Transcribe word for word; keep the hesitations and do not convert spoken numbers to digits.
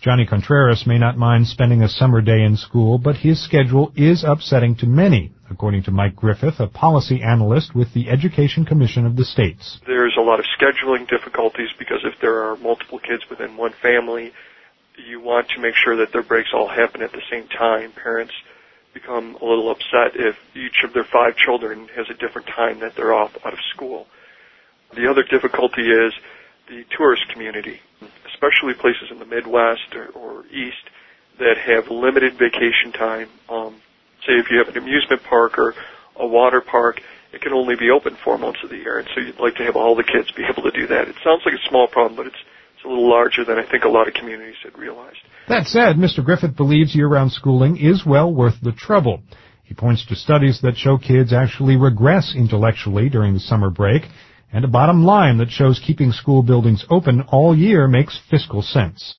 Johnny Contreras may not mind spending a summer day in school, but his schedule is upsetting to many, according to Mike Griffith, a policy analyst with the Education Commission of the States. There's a lot of scheduling difficulties because if there are multiple kids within one family, you want to make sure that their breaks all happen at the same time. Parents become a little upset if each of their five children has a different time that they're off out of school. The other difficulty is the tourist community, especially places in the Midwest or, or East that have limited vacation time. Um, say if you have an amusement park or a water park, it can only be open four months of the year, and so you'd like to have all the kids be able to do that. It sounds like a small problem, but it's It's a little larger than I think a lot of communities had realized. That said, Mister Griffith believes year-round schooling is well worth the trouble. He points to studies that show kids actually regress intellectually during the summer break, and a bottom line that shows keeping school buildings open all year makes fiscal sense.